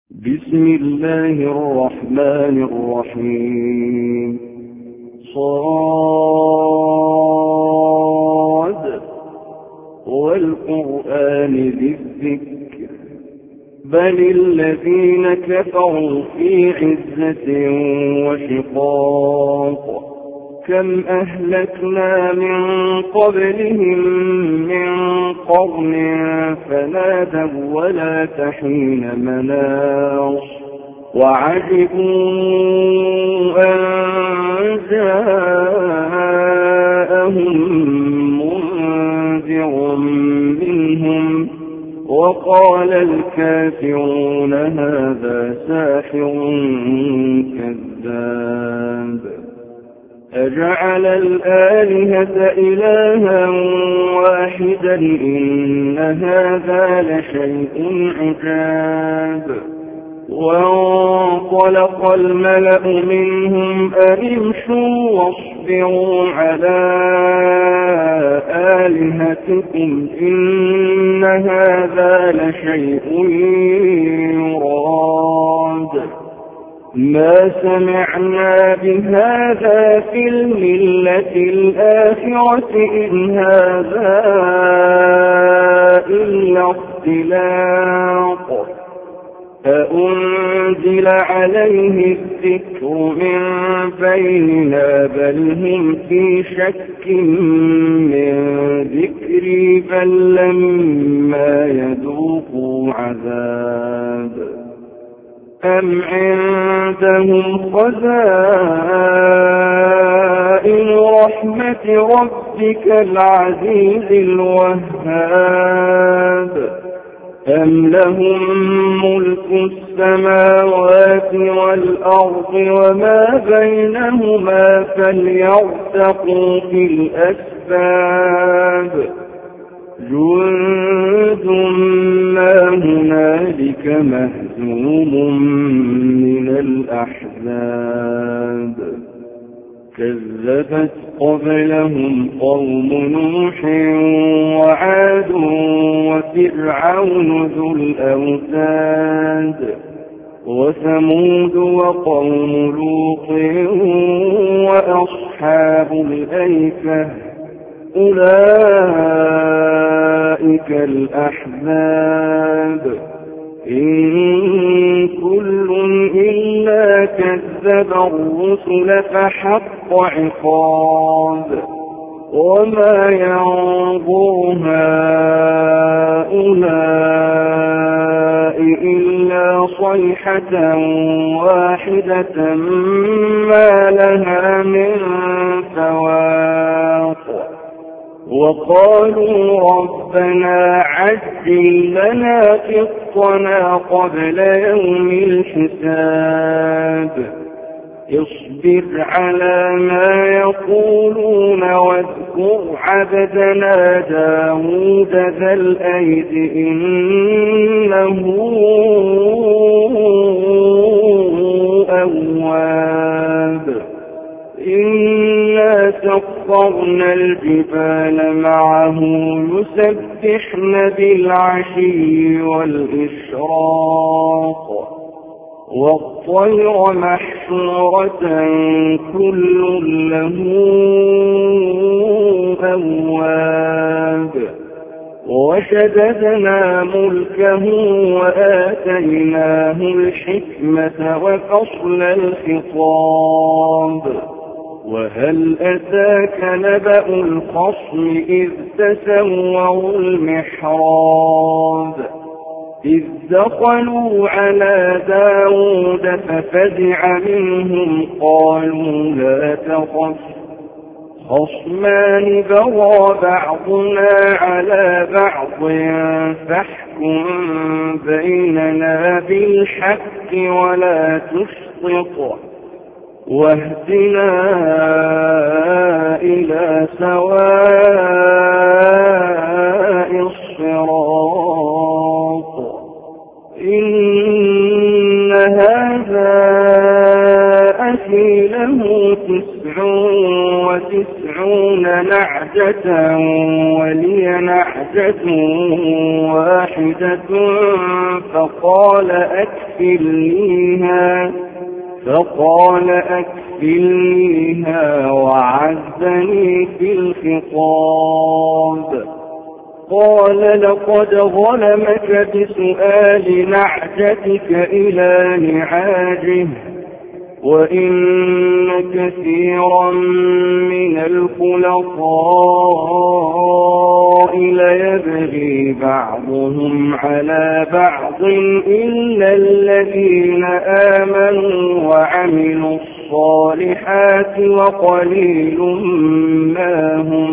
بسم الله الرحمن الرحيم. صاد والقرآن ذي الذكر بل الذين كفروا في عزة وشقاق كم أهلكنا من قبلهم من قرن فنادوا ولا تحين مناص وعجبوا أن جاءهم منذر منهم وقال الكافرون هذا ساحر كذاب أجعل الآلهة إلها واحدا إن هذا لشيء عجاب وانطلق الملأ منهم أن امشوا واصبروا على آلهتكم إن هذا لشيء يراد ما سمعنا بهذا في الملة الآخرة إن هذا إلا اختلاق أأنزل عليه الذكر من بيننا بل هم في شك من ذكري بل لما يذوقوا عذاب أم عندهم خزائن رحمة ربك العزيز الوهاب أم لهم ملك السماوات والأرض وما بينهما فليرتقوا في الأسباب جند ما هنالك مهزوم من الأحزاب كذبت قبلهم قوم نوح وعاد وفرعون ذو الأوتاد وثمود وقوم لوط وأصحاب الأيكة أولئك الأحزاب إن كل إلا كذب الرسل فحق عقاب وما ينظر هؤلاء إلا صيحة واحدة ما لها من فواق وقالوا ربنا عجل لنا قطنا قبل يوم الحساب اصبر على ما يقولون واذكر عبدنا داود ذا الأيد إنه أواب إنا سخرنا الجبال معه يسبحن بالعشي والإشراق والطير محشورة كل له أواب وشددنا ملكه وآتيناه الحكمة وفصل الخطاب وهل أتاك نبأ الخصم إذ تسوروا المحراب إذ دخلوا على داود ففزع منهم قالوا لا تخف خصمان بغى بعضنا على بعض فاحكم بيننا بالحق ولا تشطط واهدنا إلى سواء الصراط إن هذا أخي له 99 نعجة ولي نعجة واحدة فقال أكفلنيها وعزني في الخطاب. قال لقد ظلمك بسؤال نعجتك إلى نعاجه وإن كثيرا من الخلطاء ليبغي بعضهم على بعض إلا الذين آمنوا وعملوا الصالحات وقليل ما هم.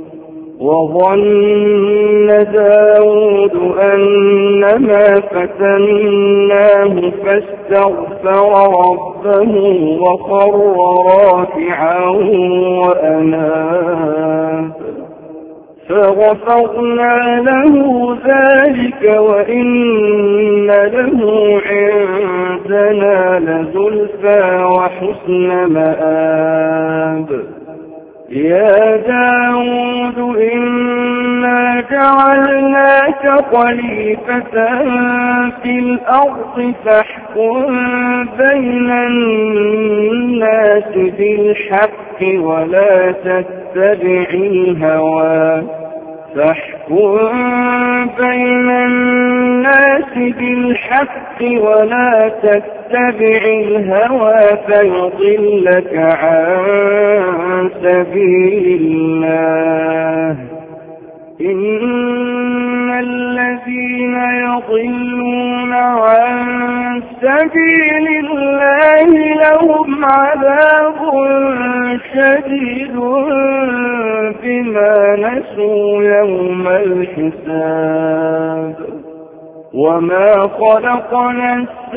وظن داود أنما فتناه فاستغفر ربه وخر راكعا وأناب فغفرنا له ذلك وإن له عندنا لزلفى وحسن مآب. يا داود إنا جعلناك خليفة في الأرض فاحكم بين الناس بالحق ولا تتبع الهوى فيضلك عن سبيل الله. إن الذين يضلون عن سبيل الله لهم عذاب شديد بما نسوا يوم الحساب. وما خلقنا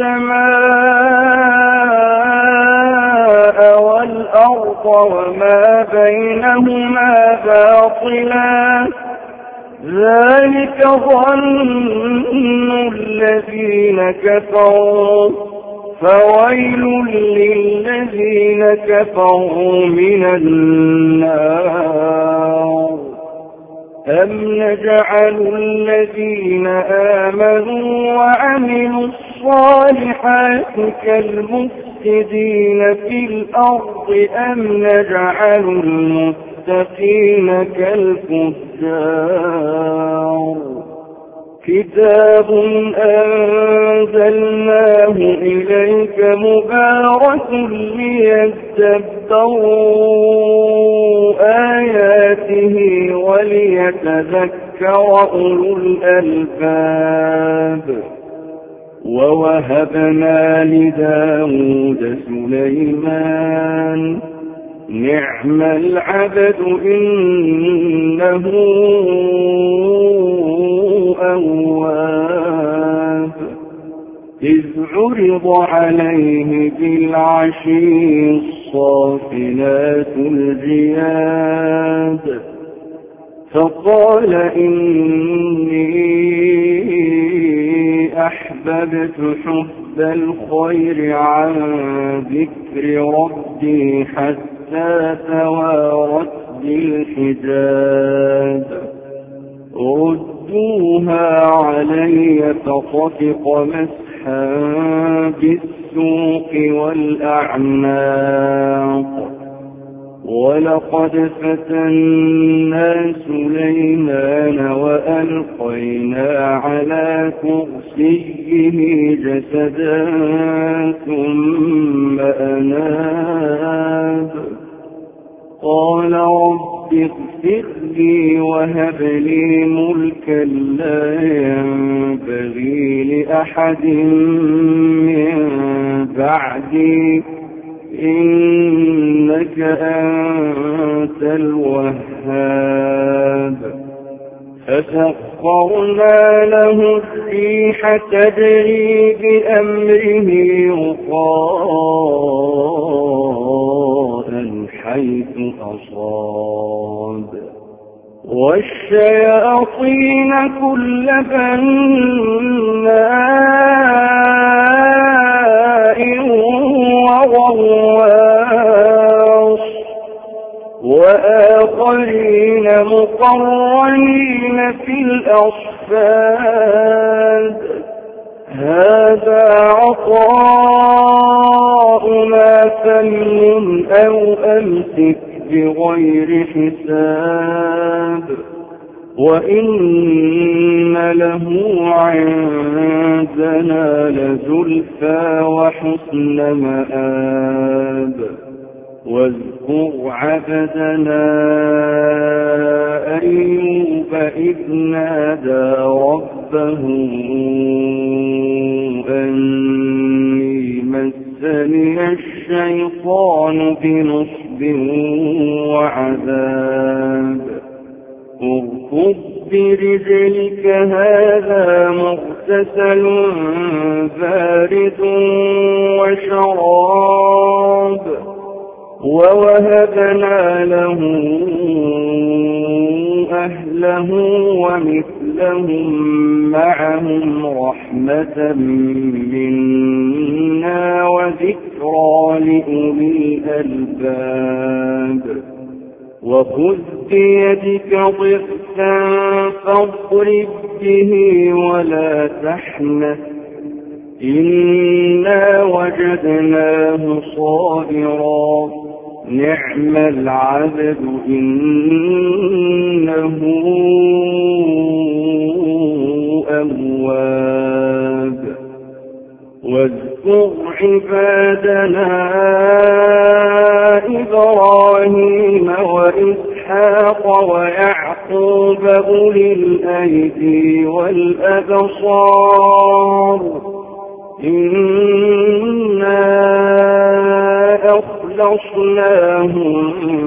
السماء والأرض وما بينهما باطلا ذلك ظن الذين كفروا فويل للذين كفروا من النار. أم نجعل الذين آمنوا وعملوا الصالحات كالمفسدين في الأرض أم نجعل المتقين كالفجار. كتاب أنزلناه إليك مبارك ليدبروا آياته وليتذكر أولو الألباب. ووهبنا لداود سليمان نعم العبد إنه أواب. إذ عرض عليه بالعشي الصافنات الجياد فقال إني أحببت حب الخير عن ذكر ربي حتى توارت بالحجاب. ردوها علي فطفق مسحا بالسوق والأعناق. ولقد فتنا سليمان وألقينا على كرسيه جسدا ثم أناب. قال رب اغفر لي وهب لي ملكا لا ينبغي لأحد من بعدي إنك أنت الوهاب. فسخرنا له الريح تجري بأمره رخاء حيث أصاب والشياطين كل بناء وغواص والمقرنين في الأصفاد هذا عطاؤنا فامنن أو أمسك بغير حساب وإن له عندنا لزلفى وحسن مآب واذكر عبدنا أيوب إذ نادى ربه أني مسني الشيطان بنصب وعذاب اركض برجلك هذا مغتسل بارد وشراب ووهبنا له أهله ومثلهم معهم رحمة منا وذكرى لأولي الألباب وخذ بيدك ضغثا فاضرب به ولا تحنث إنا وجدناه صابرا نعم العبد إنه أواب واذكر عبادنا إبراهيم وإسحاق ويعقوب أولي الأيدي والأبصار إنا أخلصناهم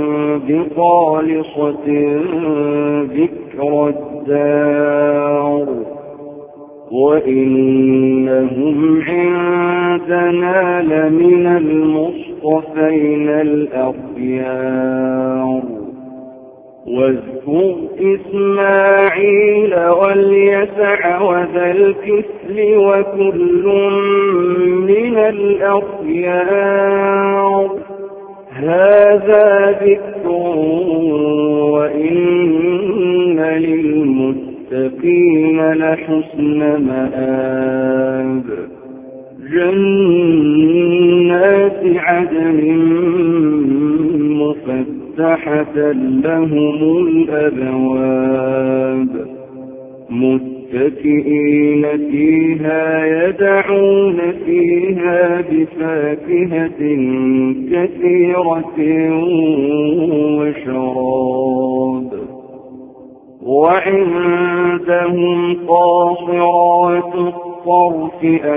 بخالصة ذكر الدار وإنهم عندنا لمن المصطفين الأخيار واذكر إسماعيل واليسع وذا الكفل وكل من الأخيار هذا ذكر وإن للمتقين لحسن مآب جنات عدن مفتحة لهم الأبواب متكئين فيها يدعون فيها بفاكهة كثيرة وشراب وعندهم قاصرات الطرف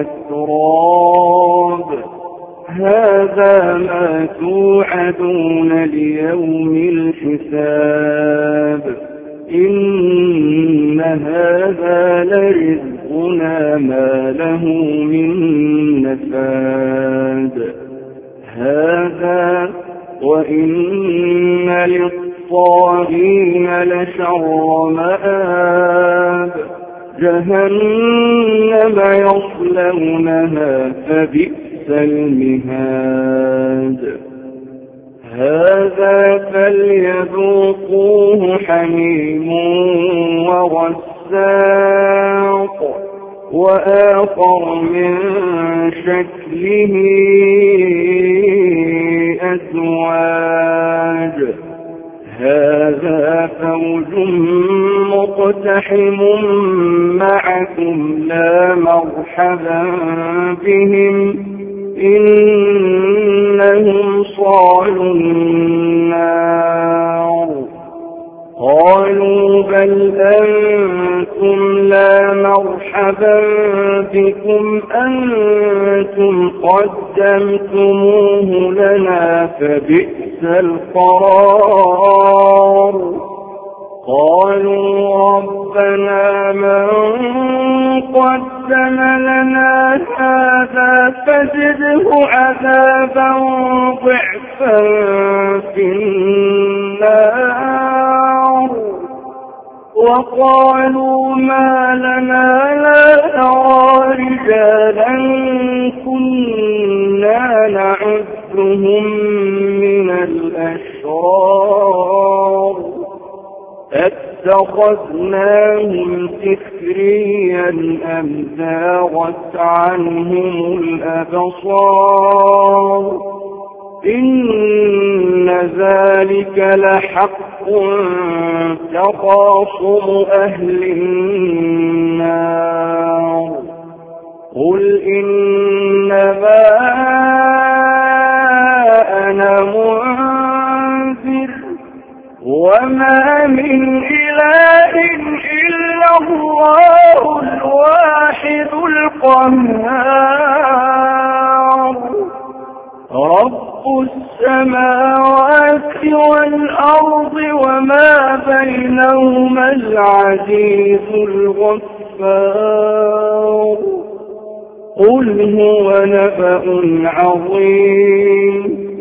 أتراب هذا ما توعدون ليوم الحساب إن هذا لرزقنا ما له من نفاد هذا وإن للطاغين لشر مآب جهنم يصلونها فبئس المهاد هذا فليذوقوه حميم وغساق وآخر من شكله أزواج هذا فوج مقتحم معكم لا مرحبا بهم إنهم صالوا النار قالوا بل أنتم لا مرحبا بكم أنتم قدمتموه لنا فبئس القرار قالوا ربنا من قدم لنا هذا فزده عذابا ضعفا في النار وقالوا ما لنا لا نرى رجالا كنا نعدهم من الأشرار أتخذناهم سخريا أم زاغت عنهم الأبصار إن ذلك لحق تخاصم أهل النار قل إنما أنا منذر وما من إله إلا الله الواحد القهار رب السماوات والأرض وما بينهما العزيز الغفار قل هو نبأ عظيم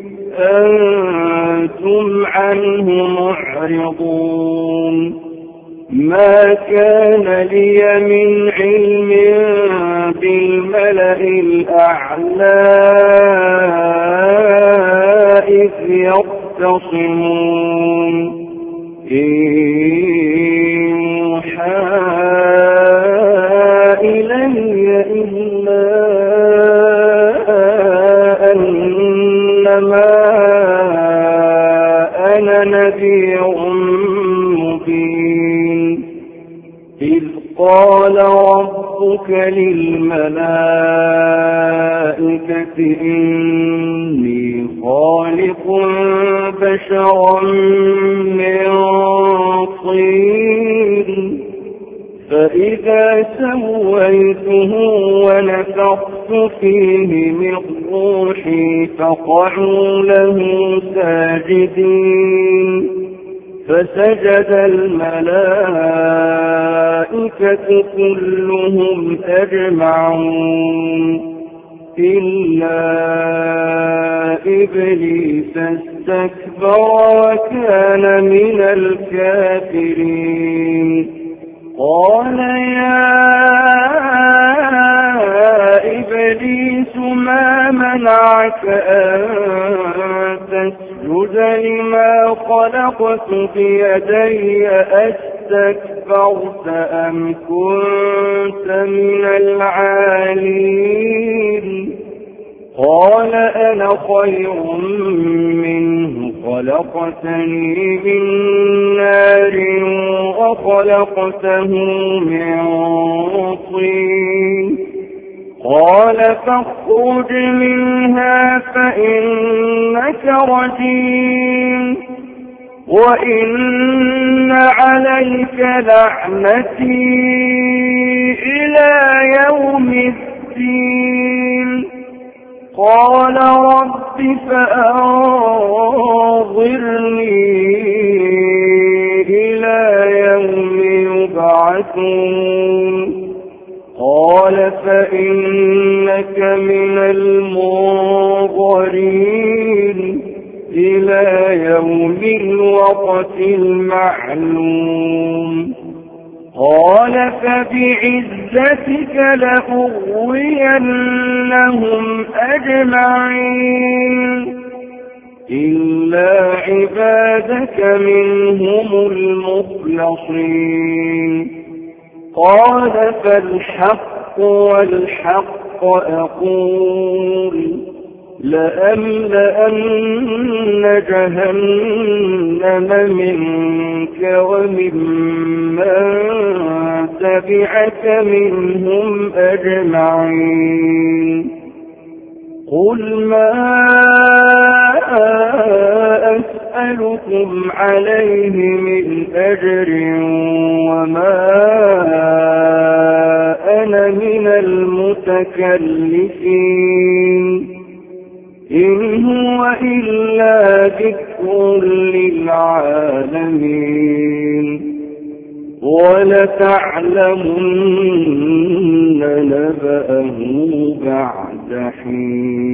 أنتم عنه معرضون ما كان لي من علم بالملأ الأعلى إذ يختصمون إن يوحى إلي إلا أنما أنا نذير مبين إذ قال ربك للملائكة إني خالق بشرا من طين فإذا سويته ونفخت فيه من روحي فقعوا له ساجدين فسجد الملائكة كلهم أجمعون إلا إبليس استكبر وكان من الكافرين قال يا إبليس ما منعك أن تسجد لما خلقت بيدي أستكبرت أم كنت من العالين قال أنا خير منه خلقتني من نار وخلقته من طين قال فاخرج منها فإنك رجيم وإن عليك لعنتي إلى يوم الدين قال رب فأنظرني إلى يوم يبعثون قال فإنك من المنظرين إلى يوم الوقت المعلوم قال فبعزتك لأغوينهم أجمعين إلا عبادك منهم المخلصين قال فالحق والحق أقول لأملأن جهنم منك وممن تبعك منهم أجمعين قل ما أسألكم عليه من أجر وما أنا من المتكلفين إن هو إلا ذكر للعالمين ولتعلمن نبأه بعد حين